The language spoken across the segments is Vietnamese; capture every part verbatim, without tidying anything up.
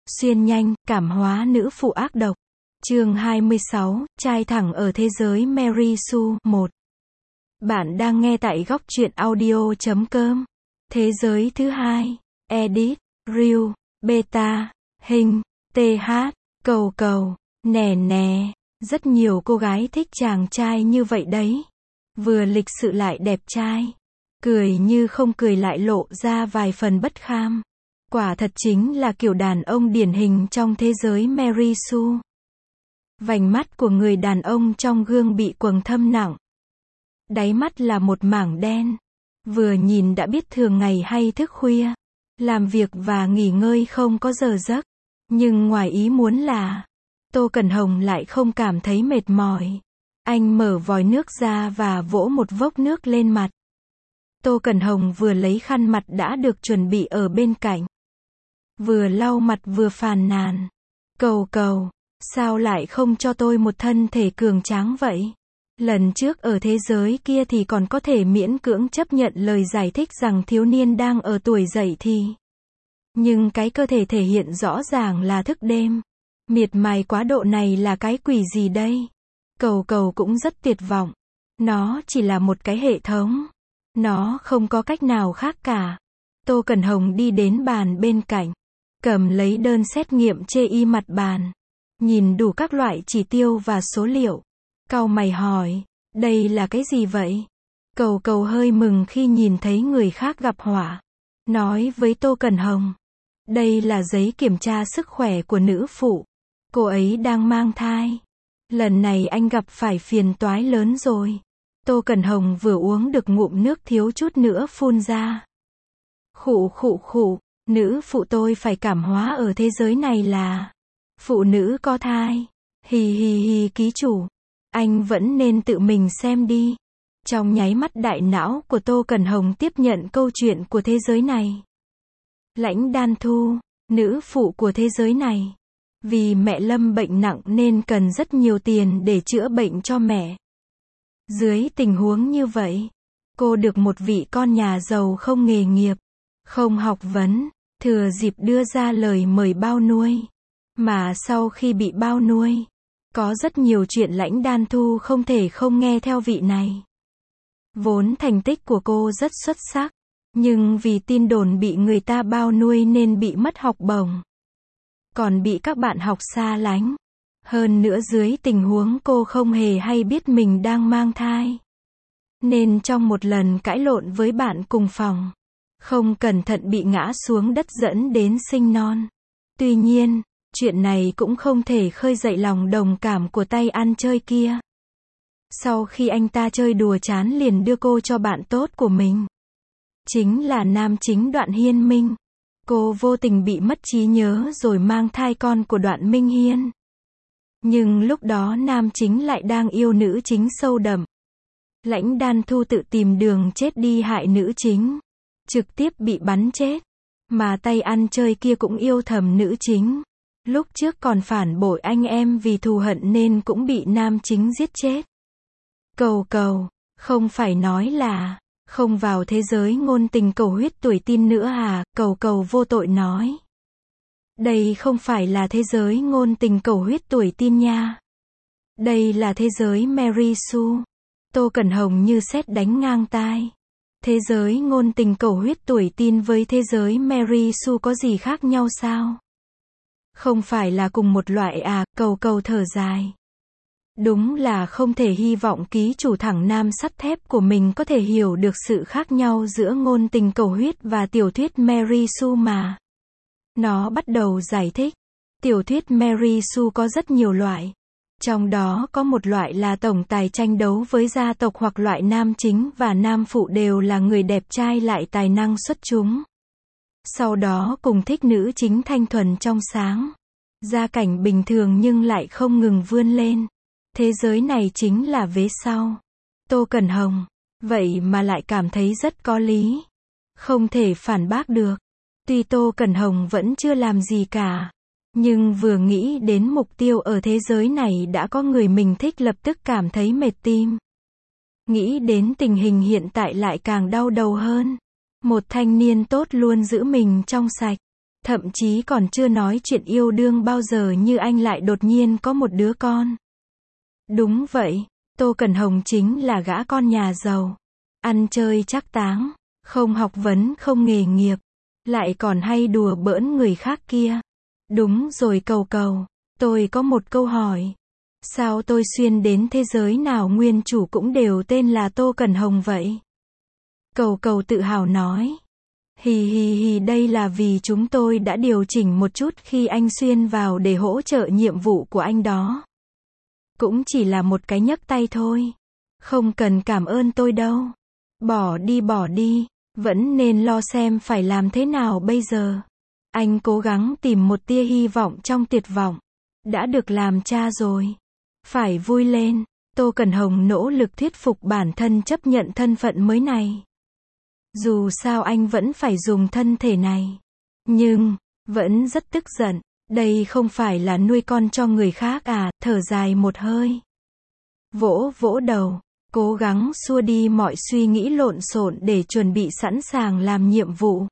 Xuyên nhanh, cảm hóa nữ phụ ác độc. Chương hai mươi sáu, trai thẳng ở thế giới Mary Sue. một. Bạn đang nghe tại góc truyện audio chấm com. Thế giới thứ hai. Edit, Reel, Beta, Hình, tê hát, cầu cầu, nè nè. Rất nhiều cô gái thích chàng trai như vậy đấy. Vừa lịch sự lại đẹp trai. Cười như không cười lại lộ ra vài phần bất kham. Quả thật chính là kiểu đàn ông điển hình trong thế giới Mary Sue. Vành mắt của người đàn ông trong gương bị quầng thâm nặng. Đáy mắt là một mảng đen. Vừa nhìn đã biết thường ngày hay thức khuya. Làm việc và nghỉ ngơi không có giờ giấc. Nhưng ngoài ý muốn là Tô Cẩn Hồng lại không cảm thấy mệt mỏi. Anh mở vòi nước ra và vỗ một vốc nước lên mặt. Tô Cẩn Hồng vừa lấy khăn mặt đã được chuẩn bị ở bên cạnh. Vừa lau mặt vừa phàn nàn. Cầu cầu, sao lại không cho tôi một thân thể cường tráng vậy? Lần trước ở thế giới kia thì còn có thể miễn cưỡng chấp nhận lời giải thích rằng thiếu niên đang ở tuổi dậy thì. Nhưng cái cơ thể thể hiện rõ ràng là thức đêm. Miệt mài quá độ này là cái quỷ gì đây? Cầu cầu cũng rất tuyệt vọng. Nó chỉ là một cái hệ thống. Nó không có cách nào khác cả. Tô Cẩn Hồng đi đến bàn bên cạnh. Cầm lấy đơn xét nghiệm chê y mặt bàn. Nhìn đủ các loại chỉ tiêu và số liệu. Cau mày hỏi, đây là cái gì vậy? Cầu cầu hơi mừng khi nhìn thấy người khác gặp họa. Nói với Tô Cẩn Hồng. Đây là giấy kiểm tra sức khỏe của nữ phụ. Cô ấy đang mang thai. Lần này anh gặp phải phiền toái lớn rồi. Tô Cẩn Hồng vừa uống được ngụm nước thiếu chút nữa phun ra. Khụ khụ khụ, nữ phụ tôi phải cảm hóa ở thế giới này là phụ nữ có thai. Hì hì hì ký chủ. Anh vẫn nên tự mình xem đi. Trong nháy mắt đại não của Tô Cẩn Hồng tiếp nhận câu chuyện của thế giới này. Lãnh Đan Thu, nữ phụ của thế giới này. Vì mẹ Lâm bệnh nặng nên cần rất nhiều tiền để chữa bệnh cho mẹ. Dưới tình huống như vậy, cô được một vị con nhà giàu không nghề nghiệp, không học vấn, thừa dịp đưa ra lời mời bao nuôi. Mà sau khi bị bao nuôi, có rất nhiều chuyện Lãnh Đan Thu không thể không nghe theo vị này. Vốn thành tích của cô rất xuất sắc, nhưng vì tin đồn bị người ta bao nuôi nên bị mất học bổng. Còn bị các bạn học xa lánh. Hơn nữa dưới tình huống cô không hề hay biết mình đang mang thai. Nên trong một lần cãi lộn với bạn cùng phòng, không cẩn thận bị ngã xuống đất dẫn đến sinh non. Tuy nhiên, chuyện này cũng không thể khơi dậy lòng đồng cảm của tay ăn chơi kia. Sau khi anh ta chơi đùa chán liền đưa cô cho bạn tốt của mình. Chính là nam chính Đoạn Hiên Minh. Cô vô tình bị mất trí nhớ rồi mang thai con của Đoạn Minh Hiên. Nhưng lúc đó nam chính lại đang yêu nữ chính sâu đậm. Lãnh Đan Thu tự tìm đường chết đi hại nữ chính. Trực tiếp bị bắn chết. Mà tay ăn chơi kia cũng yêu thầm nữ chính. Lúc trước còn phản bội anh em vì thù hận nên cũng bị nam chính giết chết. Cầu cầu, không phải nói là không vào thế giới ngôn tình cầu huyết tuổi tin nữa à? Cầu cầu vô tội nói. Đây không phải là thế giới ngôn tình cầu huyết tuổi tin nha. Đây là thế giới Mary Sue. Tô Cẩn Hồng như sét đánh ngang tai. Thế giới ngôn tình cầu huyết tuổi tin với thế giới Mary Sue có gì khác nhau sao? Không phải là cùng một loại à? Cầu cầu thở dài. Đúng là không thể hy vọng ký chủ thẳng nam sắt thép của mình có thể hiểu được sự khác nhau giữa ngôn tình cầu huyết và tiểu thuyết Mary Sue mà. Nó bắt đầu giải thích. Tiểu thuyết Mary Sue có rất nhiều loại. Trong đó có một loại là tổng tài tranh đấu với gia tộc hoặc loại nam chính và nam phụ đều là người đẹp trai lại tài năng xuất chúng. Sau đó cùng thích nữ chính thanh thuần trong sáng. Gia cảnh bình thường nhưng lại không ngừng vươn lên. Thế giới này chính là vế sau. Tô Cẩn Hồng. Vậy mà lại cảm thấy rất có lý. Không thể phản bác được. Tuy Tô Cẩn Hồng vẫn chưa làm gì cả. Nhưng vừa nghĩ đến mục tiêu ở thế giới này đã có người mình thích lập tức cảm thấy mệt tim. Nghĩ đến tình hình hiện tại lại càng đau đầu hơn. Một thanh niên tốt luôn giữ mình trong sạch. Thậm chí còn chưa nói chuyện yêu đương bao giờ như anh lại đột nhiên có một đứa con. Đúng vậy, Tô Cẩn Hồng chính là gã con nhà giàu. Ăn chơi trác táng, không học vấn không nghề nghiệp, lại còn hay đùa bỡn người khác kia. Đúng rồi Cầu Cầu, tôi có một câu hỏi. Sao tôi xuyên đến thế giới nào nguyên chủ cũng đều tên là Tô Cẩn Hồng vậy? Cầu Cầu tự hào nói. Hì hì hì, đây là vì chúng tôi đã điều chỉnh một chút khi anh xuyên vào để hỗ trợ nhiệm vụ của anh đó. Cũng chỉ là một cái nhấc tay thôi. Không cần cảm ơn tôi đâu. Bỏ đi bỏ đi, vẫn nên lo xem phải làm thế nào bây giờ. Anh cố gắng tìm một tia hy vọng trong tuyệt vọng. Đã được làm cha rồi. Phải vui lên. Tô Cẩn Hồng nỗ lực thuyết phục bản thân chấp nhận thân phận mới này. Dù sao anh vẫn phải dùng thân thể này. Nhưng, vẫn rất tức giận. Đây không phải là nuôi con cho người khác à, thở dài một hơi. Vỗ vỗ đầu, cố gắng xua đi mọi suy nghĩ lộn xộn để chuẩn bị sẵn sàng làm nhiệm vụ.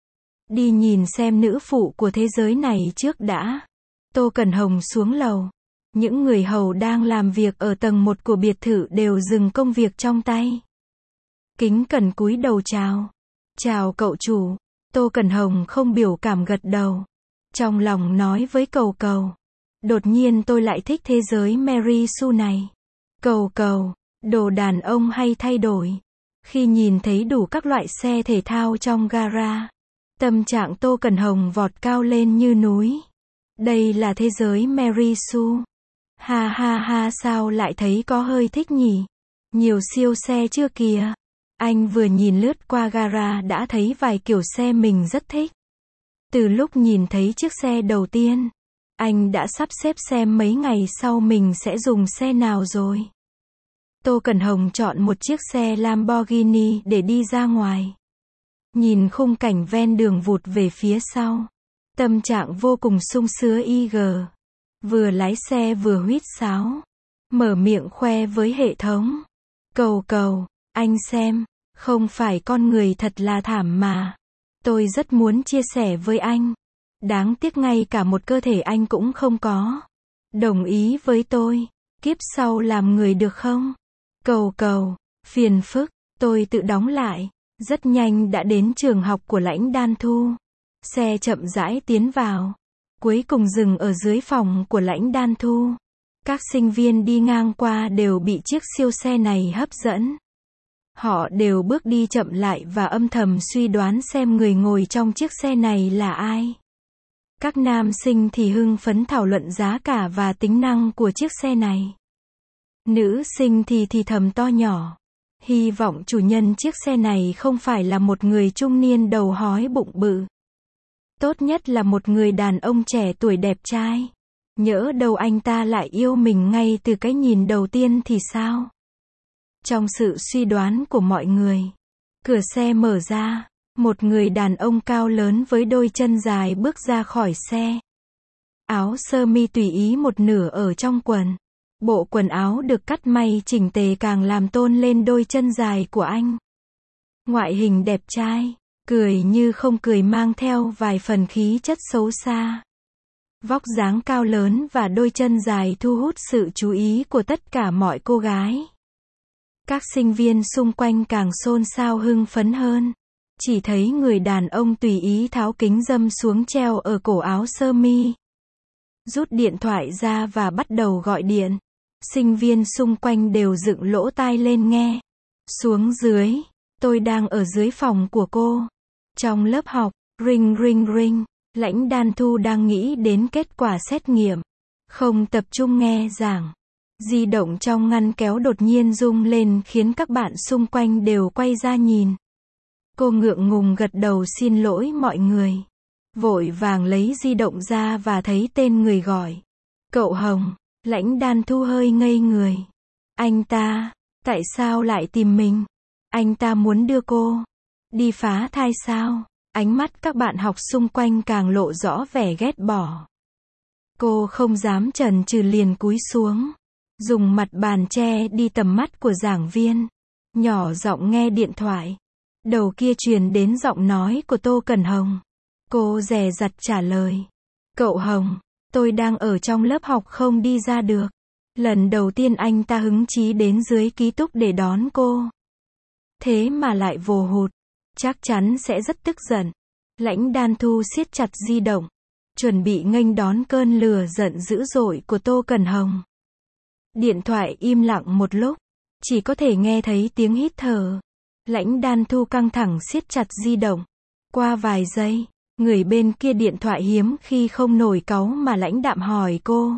Đi nhìn xem nữ phụ của thế giới này trước đã. Tô Cẩn Hồng xuống lầu. Những người hầu đang làm việc ở tầng một của biệt thự đều dừng công việc trong tay. Kính cẩn cúi đầu chào. Chào cậu chủ. Tô Cẩn Hồng không biểu cảm gật đầu. Trong lòng nói với Cầu Cầu. Đột nhiên tôi lại thích thế giới Mary Sue này. Cầu Cầu, đồ đàn ông hay thay đổi. Khi nhìn thấy đủ các loại xe thể thao trong gara, tâm trạng Tô Cẩn Hồng vọt cao lên như núi. Đây là thế giới Mary Sue. Ha ha ha, sao lại thấy có hơi thích nhỉ? Nhiều siêu xe chưa kìa. Anh vừa nhìn lướt qua gara đã thấy vài kiểu xe mình rất thích. Từ lúc nhìn thấy chiếc xe đầu tiên, anh đã sắp xếp xem mấy ngày sau mình sẽ dùng xe nào rồi. Tô Cẩn Hồng chọn một chiếc xe Lamborghini để đi ra ngoài. Nhìn khung cảnh ven đường vụt về phía sau. Tâm trạng vô cùng sung sướng y gờ. Vừa lái xe vừa huýt sáo. Mở miệng khoe với hệ thống. Cầu Cầu, anh xem, không phải con người thật là thảm mà. Tôi rất muốn chia sẻ với anh. Đáng tiếc ngay cả một cơ thể anh cũng không có. Đồng ý với tôi, kiếp sau làm người được không? Cầu Cầu, phiền phức, tôi tự đóng lại. Rất nhanh đã đến trường học của Lãnh Đan Thu. Xe chậm rãi tiến vào. Cuối cùng dừng ở dưới phòng của Lãnh Đan Thu. Các sinh viên đi ngang qua đều bị chiếc siêu xe này hấp dẫn. Họ đều bước đi chậm lại và âm thầm suy đoán xem người ngồi trong chiếc xe này là ai. Các nam sinh thì hưng phấn thảo luận giá cả và tính năng của chiếc xe này. Nữ sinh thì thì thầm to nhỏ. Hy vọng chủ nhân chiếc xe này không phải là một người trung niên đầu hói bụng bự. Tốt nhất là một người đàn ông trẻ tuổi đẹp trai. Nhỡ đâu anh ta lại yêu mình ngay từ cái nhìn đầu tiên thì sao? Trong sự suy đoán của mọi người, cửa xe mở ra, một người đàn ông cao lớn với đôi chân dài bước ra khỏi xe. Áo sơ mi tùy ý một nửa ở trong quần. Bộ quần áo được cắt may chỉnh tề càng làm tôn lên đôi chân dài của anh. Ngoại hình đẹp trai, cười như không cười mang theo vài phần khí chất xấu xa. Vóc dáng cao lớn và đôi chân dài thu hút sự chú ý của tất cả mọi cô gái. Các sinh viên xung quanh càng xôn xao hưng phấn hơn. Chỉ thấy người đàn ông tùy ý tháo kính râm xuống treo ở cổ áo sơ mi. Rút điện thoại ra và bắt đầu gọi điện. Sinh viên xung quanh đều dựng lỗ tai lên nghe. Xuống dưới, tôi đang ở dưới phòng của cô. Trong lớp học, ring ring ring, Lãnh Đan Thu đang nghĩ đến kết quả xét nghiệm. Không tập trung nghe giảng. Di động trong ngăn kéo đột nhiên rung lên khiến các bạn xung quanh đều quay ra nhìn. Cô ngượng ngùng gật đầu xin lỗi mọi người. Vội vàng lấy di động ra và thấy tên người gọi. Cậu Hồng. Lãnh Đan Thu hơi ngây người. Anh ta, tại sao lại tìm mình? Anh ta muốn đưa cô đi phá thai sao? Ánh mắt các bạn học xung quanh càng lộ rõ vẻ ghét bỏ. Cô không dám chần chừ liền cúi xuống. Dùng mặt bàn che đi tầm mắt của giảng viên. Nhỏ giọng nghe điện thoại. Đầu kia truyền đến giọng nói của Tô Cẩn Hồng. Cô dè dặt trả lời. Cậu Hồng, tôi đang ở trong lớp học không đi ra được. Lần đầu tiên anh ta hứng chí đến dưới ký túc để đón cô. Thế mà lại vồ hụt. Chắc chắn sẽ rất tức giận. Lãnh Đan Thu siết chặt di động. Chuẩn bị nghênh đón cơn lửa giận dữ dội của Tô Cẩn Hồng. Điện thoại im lặng một lúc. Chỉ có thể nghe thấy tiếng hít thở. Lãnh Đan Thu căng thẳng siết chặt di động. Qua vài giây, người bên kia điện thoại hiếm khi không nổi cáu mà lãnh đạm hỏi cô.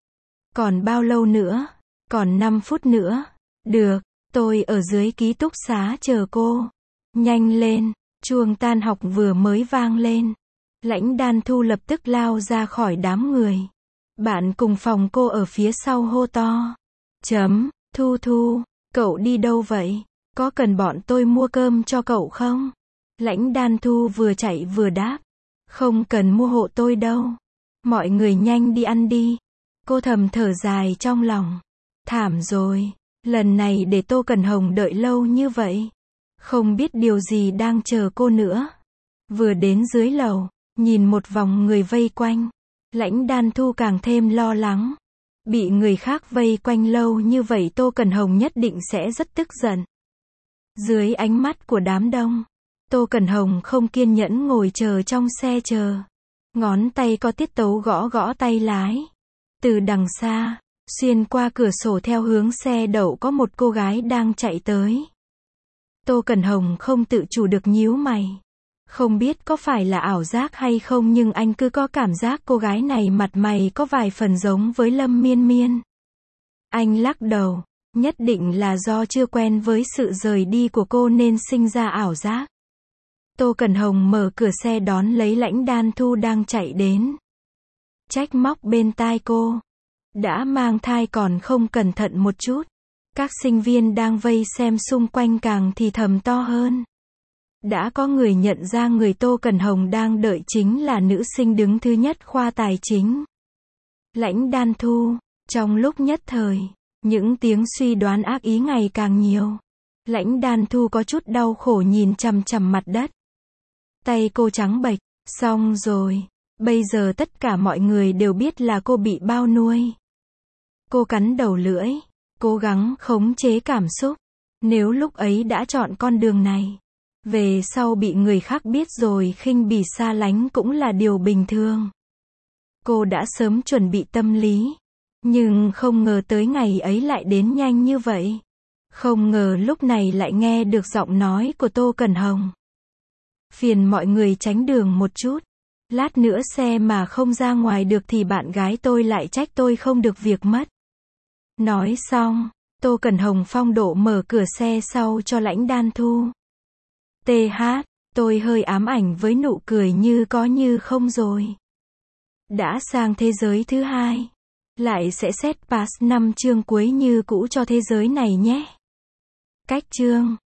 Còn bao lâu nữa? Còn năm phút nữa. Được, tôi ở dưới ký túc xá chờ cô. Nhanh lên, chuông tan học vừa mới vang lên. Lãnh Đan Thu lập tức lao ra khỏi đám người. Bạn cùng phòng cô ở phía sau hô to. Chấm, Thu Thu, cậu đi đâu vậy? Có cần bọn tôi mua cơm cho cậu không? Lãnh Đan Thu vừa chạy vừa đáp. Không cần mua hộ tôi đâu. Mọi người nhanh đi ăn đi. Cô thầm thở dài trong lòng. Thảm rồi, lần này để Tô Cẩn Hồng đợi lâu như vậy. Không biết điều gì đang chờ cô nữa. Vừa đến dưới lầu, nhìn một vòng người vây quanh. Lãnh Đan Thu càng thêm lo lắng. Bị người khác vây quanh lâu như vậy Tô Cẩn Hồng nhất định sẽ rất tức giận. Dưới ánh mắt của đám đông, Tô Cẩn Hồng không kiên nhẫn ngồi chờ trong xe chờ. Ngón tay có tiết tấu gõ gõ tay lái. Từ đằng xa, xuyên qua cửa sổ theo hướng xe đậu có một cô gái đang chạy tới. Tô Cẩn Hồng không tự chủ được nhíu mày. Không biết có phải là ảo giác hay không nhưng anh cứ có cảm giác cô gái này mặt mày có vài phần giống với Lâm Miên Miên. Anh lắc đầu, nhất định là do chưa quen với sự rời đi của cô nên sinh ra ảo giác. Tô Cẩn Hồng mở cửa xe đón lấy Lãnh Đan Thu đang chạy đến. Trách móc bên tai cô. Đã mang thai còn không cẩn thận một chút. Các sinh viên đang vây xem xung quanh càng thì thầm to hơn. Đã có người nhận ra người Tô Cẩn Hồng đang đợi chính là nữ sinh đứng thứ nhất khoa tài chính. Lãnh Đan Thu. Trong lúc nhất thời, những tiếng suy đoán ác ý ngày càng nhiều. Lãnh Đan Thu có chút đau khổ nhìn chằm chằm mặt đất. Tay cô trắng bệch. Xong rồi. Bây giờ tất cả mọi người đều biết là cô bị bao nuôi. Cô cắn đầu lưỡi. Cố gắng khống chế cảm xúc. Nếu lúc ấy đã chọn con đường này, về sau bị người khác biết rồi khinh bỉ xa lánh cũng là điều bình thường. Cô đã sớm chuẩn bị tâm lý. Nhưng không ngờ tới ngày ấy lại đến nhanh như vậy. Không ngờ lúc này lại nghe được giọng nói của Tô Cẩn Hồng. Phiền mọi người tránh đường một chút. Lát nữa xe mà không ra ngoài được thì bạn gái tôi lại trách tôi không được việc mất. Nói xong, Tô Cẩn Hồng phong độ mở cửa xe sau cho Lãnh Đan Thu. tê hát, tôi hơi ám ảnh với nụ cười như có như không rồi. Đã sang thế giới thứ hai. Lại sẽ set pass năm chương cuối như cũ cho thế giới này nhé. Cách chương